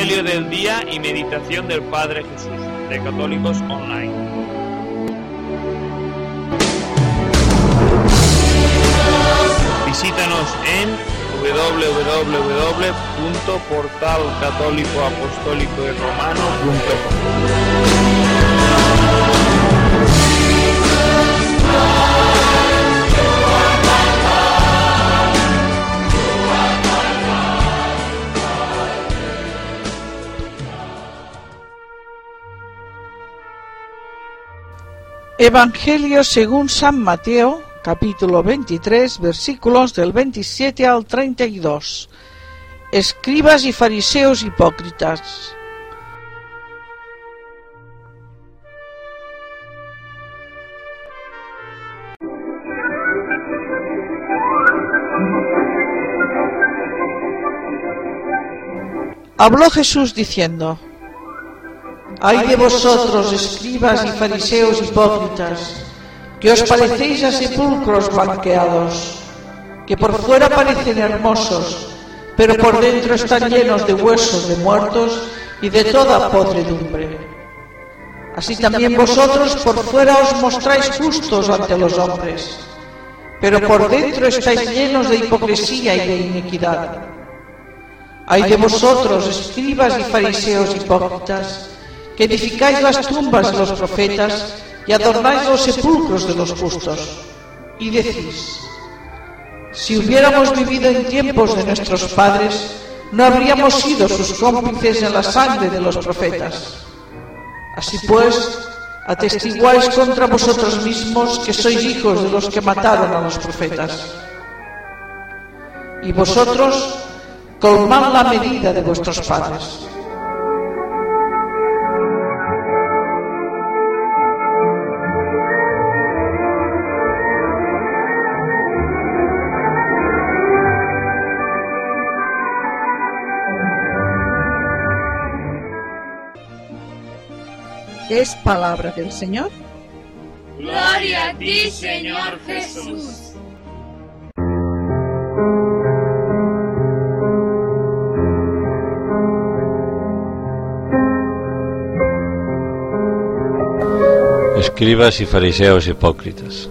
Evangelio del día y meditación del Padre Jesús, de Católicos Online. Visítanos en www.portalcatólicoapostólicoyromano.com. Evangelio según San Mateo, capítulo 23, versículos del 27 al 32. Escribas y fariseos hipócritas. Habló Jesús diciendo: ¡ay de vosotros, escribas y fariseos hipócritas, que os parecéis a sepulcros blanqueados, que por fuera parecen hermosos, pero por dentro están llenos de huesos de muertos y de toda podredumbre! Así también vosotros por fuera os mostráis justos ante los hombres, pero por dentro estáis llenos de hipocresía y de iniquidad. ¡ay de vosotros, escribas y fariseos hipócritas, que edificáis las tumbas de los profetas y adornáis los sepulcros de los justos! Y decís: si hubiéramos vivido en tiempos de nuestros padres, no habríamos sido sus cómplices en la sangre de los profetas. Así pues, atestiguáis contra vosotros mismos que sois hijos de los que mataron a los profetas. Y vosotros colmad la medida de vuestros padres. Es palabra del Señor. Gloria a ti, Señor Jesús. Escribas y fariseos hipócritas.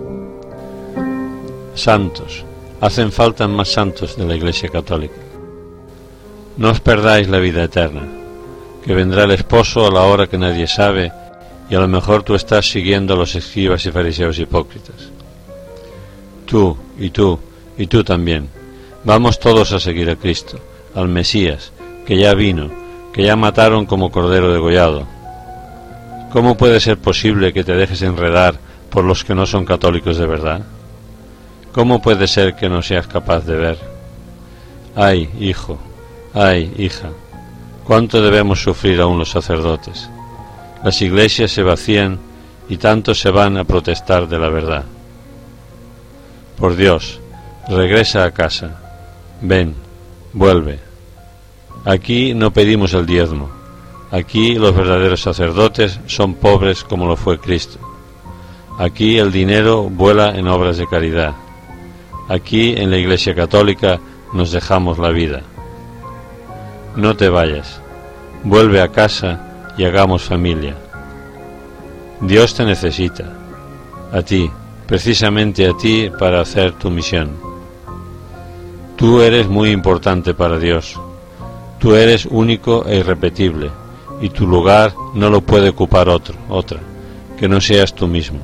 Santos, hacen falta más santos de la Iglesia Católica. No os perdáis la vida eterna, que vendrá el esposo a la hora que nadie sabe, y a lo mejor tú estás siguiendo a los escribas y fariseos hipócritas. Tú, y tú, y tú también. Vamos todos a seguir a Cristo, al Mesías, que ya vino, que ya mataron como cordero degollado. ¿Cómo puede ser posible que te dejes enredar por los que no son católicos de verdad? ¿Cómo puede ser que no seas capaz de ver? Ay, hijo, ay, hija, ¿cuánto debemos sufrir aún los sacerdotes? Las iglesias se vacían y tantos se van a protestar de la verdad. Por Dios, regresa a casa. Ven, vuelve. Aquí no pedimos el diezmo. Aquí los verdaderos sacerdotes son pobres como lo fue Cristo. Aquí el dinero vuela en obras de caridad. Aquí en la Iglesia Católica nos dejamos la vida. No te vayas, vuelve a casa y hagamos familia. Dios te necesita, a ti, precisamente a ti, para hacer tu misión. Tú eres muy importante para Dios, tú eres único e irrepetible, y tu lugar no lo puede ocupar otra, que no seas tú mismo.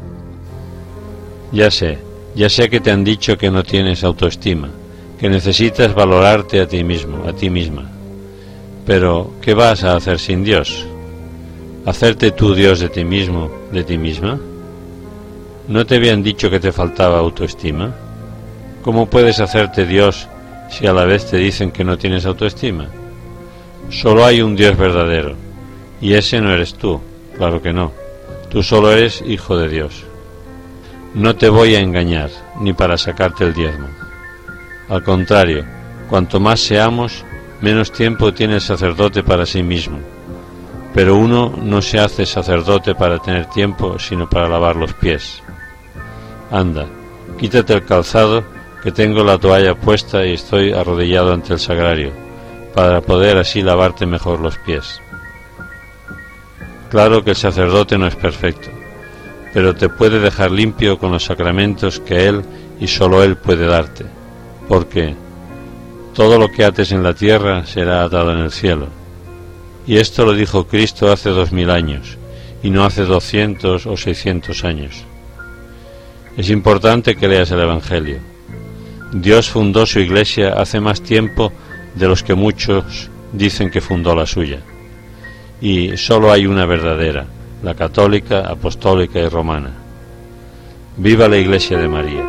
Ya sé que te han dicho que no tienes autoestima, que necesitas valorarte a ti mismo, a ti misma. Pero, ¿qué vas a hacer sin Dios? ¿Hacerte tú Dios de ti mismo, de ti misma? ¿No te habían dicho que te faltaba autoestima? ¿Cómo puedes hacerte Dios si a la vez te dicen que no tienes autoestima? Solo hay un Dios verdadero, y ese no eres tú, claro que no. Tú solo eres hijo de Dios. No te voy a engañar, ni para sacarte el diezmo. Al contrario, cuanto más seamos, menos tiempo tiene el sacerdote para sí mismo. Pero uno no se hace sacerdote para tener tiempo, sino para lavar los pies. Anda, quítate el calzado, que tengo la toalla puesta y estoy arrodillado ante el sagrario, para poder así lavarte mejor los pies. Claro que el sacerdote no es perfecto, pero te puede dejar limpio con los sacramentos que Él y solo Él puede darte, porque todo lo que ates en la tierra será atado en el cielo. Y esto lo dijo Cristo hace 2000 años, y no hace 200 o 600 años. Es importante que leas el Evangelio. Dios fundó su Iglesia hace más tiempo de los que muchos dicen que fundó la suya. Y solo hay una verdadera, la católica, apostólica y romana. ¡Viva la Iglesia de María!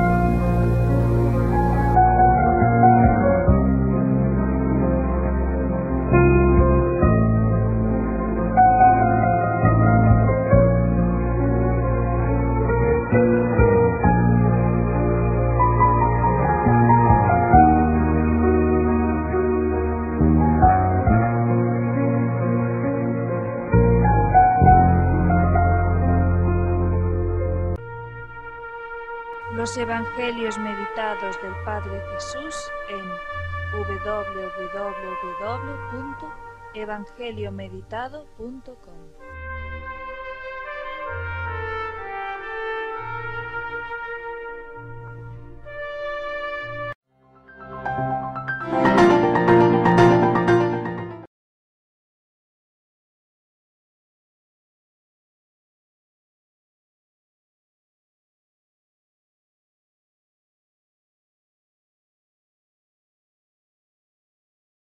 Los Evangelios meditados del Padre Jesús en www.evangeliomeditado.com